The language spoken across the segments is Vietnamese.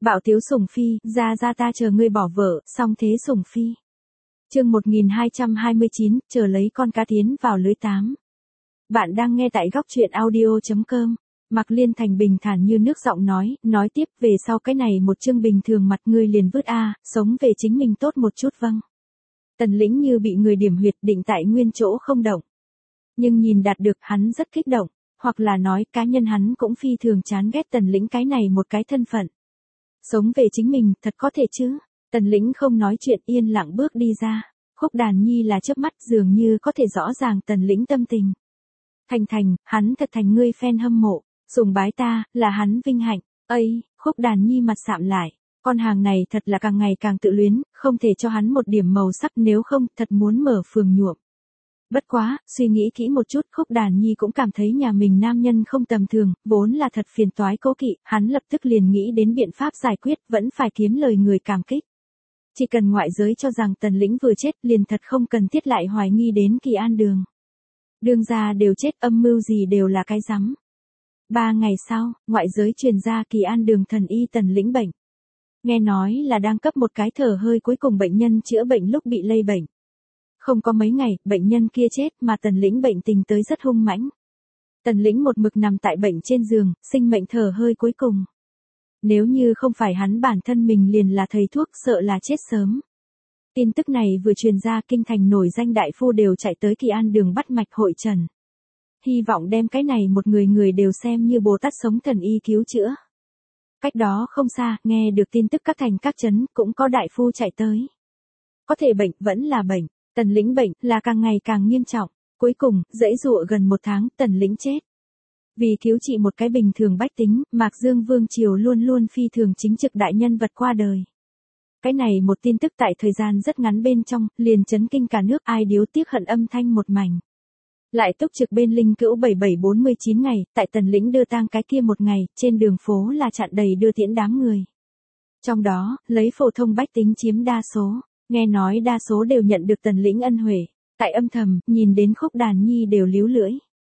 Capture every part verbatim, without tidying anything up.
Bạo tiếu sủng phi, ra ra ta chờ ngươi bỏ vợ, xong thế sủng phi. Chương một nghìn hai trăm hai mươi chín, chờ lấy con cá tiến vào lưới tám. Bạn đang nghe tại góc truyện audio chấm com. Mạc Liên Thành bình thản như nước giọng nói, nói tiếp về sau cái này một chương bình thường mặt ngươi liền vứt a, sống về chính mình tốt một chút vâng. Tần Lĩnh như bị người điểm huyệt định tại nguyên chỗ không động. Nhưng nhìn đạt được hắn rất kích động, hoặc là nói cá nhân hắn cũng phi thường chán ghét Tần Lĩnh cái này một cái thân phận. Sống về chính mình, thật có thể chứ. Tần Lĩnh không nói chuyện yên lặng bước đi ra. Khúc Đàn Nhi là chớp mắt dường như có thể rõ ràng Tần Lĩnh tâm tình. Thành Thành, hắn thật thành ngươi fan hâm mộ, sùng bái ta, là hắn vinh hạnh. Ây, Khúc Đàn Nhi mặt sạm lại. Con hàng này thật là càng ngày càng tự luyến, không thể cho hắn một điểm màu sắc nếu không thật muốn mở phường nhuộm. Bất quá, suy nghĩ kỹ một chút Khúc Đàn Nhi cũng cảm thấy nhà mình nam nhân không tầm thường, vốn là thật phiền toái cố kỵ, hắn lập tức liền nghĩ đến biện pháp giải quyết, vẫn phải kiếm lời người cảm kích. Chỉ cần ngoại giới cho rằng Tần Lĩnh vừa chết liền thật không cần thiết lại hoài nghi đến Kỳ An Đường. Đương gia đều chết, âm mưu gì đều là cái rắm. Ba ngày sau, ngoại giới truyền ra Kỳ An Đường thần y Tần Lĩnh bệnh. Nghe nói là đang cấp một cái thở hơi cuối cùng bệnh nhân chữa bệnh lúc bị lây bệnh. Không có mấy ngày, bệnh nhân kia chết mà Tần Lĩnh bệnh tình tới rất hung mãnh. Tần Lĩnh một mực nằm tại bệnh trên giường, sinh mệnh thở hơi cuối cùng. Nếu như không phải hắn bản thân mình liền là thầy thuốc sợ là chết sớm. Tin tức này vừa truyền ra kinh thành nổi danh đại phu đều chạy tới Kỳ An Đường bắt mạch hội trần. Hy vọng đem cái này một người người đều xem như Bồ Tát sống thần y cứu chữa. Cách đó không xa, nghe được tin tức các thành các trấn cũng có đại phu chạy tới. Có thể bệnh vẫn là bệnh, Tần Lĩnh bệnh là càng ngày càng nghiêm trọng. Cuối cùng, dãy dụa gần một tháng, Tần Lĩnh chết. Vì cứu trị một cái bình thường bách tính, Mạc Dương Vương Triều luôn luôn phi thường chính trực đại nhân vật qua đời. Cái này một tin tức tại thời gian rất ngắn bên trong, liền chấn kinh cả nước, ai điếu tiếc hận âm thanh một mảnh. Lại túc trực bên Linh Cữu bảy bảy bốn mươi chín ngày, tại Tần Lĩnh đưa tang cái kia một ngày, trên đường phố là chặn đầy đưa tiễn đám người. Trong đó, lấy phổ thông bách tính chiếm đa số, nghe nói đa số đều nhận được Tần Lĩnh ân huệ, tại âm thầm, nhìn đến Khúc Đàn Nhi đều líu lưỡi.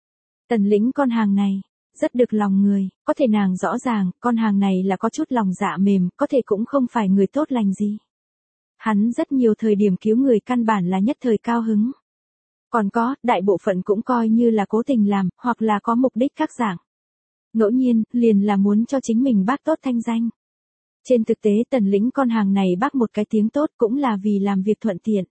Tần Lĩnh con hàng này, rất được lòng người, có thể nàng rõ ràng, con hàng này là có chút lòng dạ mềm, có thể cũng không phải người tốt lành gì. Hắn rất nhiều thời điểm cứu người căn bản là nhất thời cao hứng. Còn có, đại bộ phận cũng coi như là cố tình làm, hoặc là có mục đích khác dạng. Ngẫu nhiên, liền là muốn cho chính mình bác tốt thanh danh. Trên thực tế Tần Lĩnh con hàng này bác một cái tiếng tốt cũng là vì làm việc thuận tiện.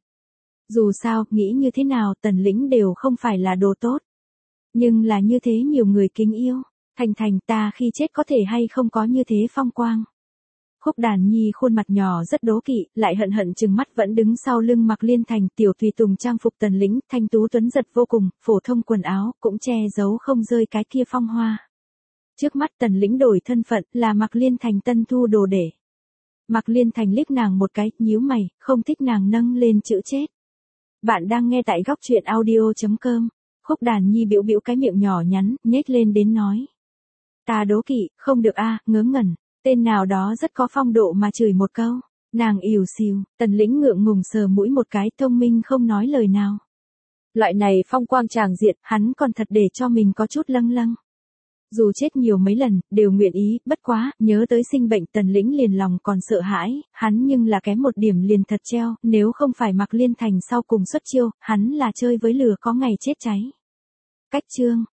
Dù sao, nghĩ như thế nào Tần Lĩnh đều không phải là đồ tốt. Nhưng là như thế nhiều người kính yêu, Thành Thành ta khi chết có thể hay không có như thế phong quang. Khúc Đàn Nhi khuôn mặt nhỏ rất đố kỵ, lại hận hận chừng mắt vẫn đứng sau lưng Mạc Liên Thành tiểu tùy tùng trang phục Tần Lĩnh, thanh tú tuấn giật vô cùng, phổ thông quần áo, cũng che giấu không rơi cái kia phong hoa. Trước mắt Tần Lĩnh đổi thân phận là Mạc Liên Thành tân thu đồ để. Mạc Liên Thành liếc nàng một cái, nhíu mày, không thích nàng nâng lên chữ chết. Bạn đang nghe tại góc truyện audio chấm com. Khúc Đàn Nhi bĩu bĩu cái miệng nhỏ nhắn, nhếch lên đến nói. Ta đố kỵ, không được a, ngớ ngẩn. Tên nào đó rất có phong độ mà chửi một câu. Nàng ỉu xìu, Tần Lĩnh ngượng ngùng sờ mũi một cái, thông minh không nói lời nào. Loại này phong quang tràng diện, hắn còn thật để cho mình có chút lâng lâng. Dù chết nhiều mấy lần, đều nguyện ý, bất quá, nhớ tới sinh bệnh Tần Lĩnh liền lòng còn sợ hãi, hắn nhưng là kém một điểm liền thật treo, nếu không phải Mạc Liên Thành sau cùng xuất chiêu, hắn là chơi với lửa có ngày chết cháy. Cách chương.